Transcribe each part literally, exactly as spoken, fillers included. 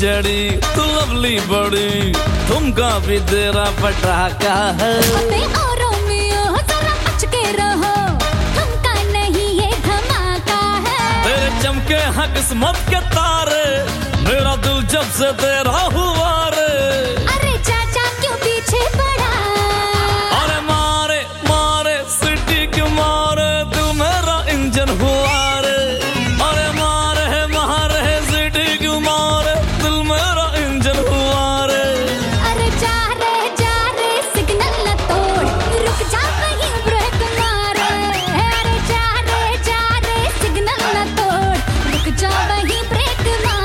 जड़ी तू लवली बड़ी, तुमका भी तेरा पटाखा है। अबे ओ रोमियो जरा बच के रहो, तुमका नहीं ये धमाका है। तेरे चमके हैं किस्मत के तारे, मेरा दिल जब से तेरा हुआ रे। अरे चाचा क्यों पीछे पड़ा? अरे मारे मारे सिटी क्यों मारे, दिल मेरा इंजन हुआ रे। अरे मारे मारे सिटी क्यों मारे, दिल मेरा इंजन हुआ रे। अरे जा रे जा रे सिग्नल न तोड़, रुक जा वहीं ब्रेक मार। अरे जा रे जा रे सिग्नल न तोड़, रुक जा वहीं ब्रेक मार।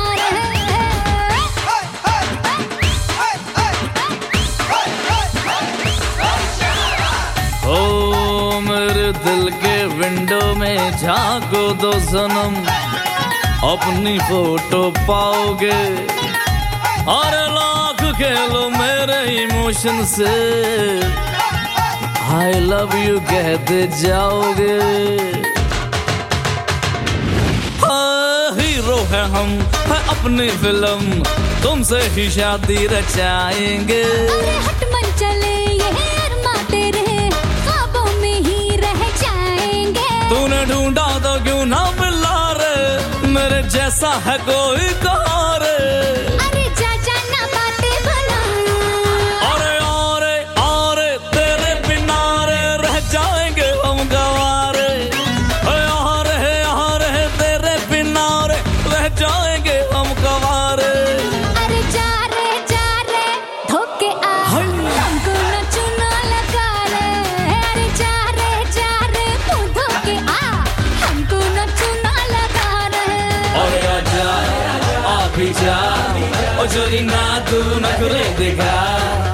ओ मेरे दिल के विंडो में झांको दो सनम, अपनी फोटो पाओगे। अरे लाख खेलो मेरे इमोशन से, आई लव यू कहते जाओगे। हाँ, हीरो है हम है अपनी फिल्म, तुमसे ही शादी रचाएंगे। अरे हट मन चले ये अरमा तेरे, ख्वाबों में ही रह जाएंगे। तूने ढूंढा तो क्यों ना मिला रे, मेरे जैसा है कोई कहाँ रे। अरे जा जाना बातें भला, अरे अरे अरे तेरे बिना रे रह जाएंगे हम गवारे। अरे अरे तेरे बिना रे रह जाएंगे हम गवारे। अरे जा रे जा रे धोके आ, हमको न चुना लगा रे। अरे जा रे जा रे मुंह धोके आ, हमको न चुना लगा रे। अरे आजा आ भी जा, ओ जोरी ना तू न करे देखा।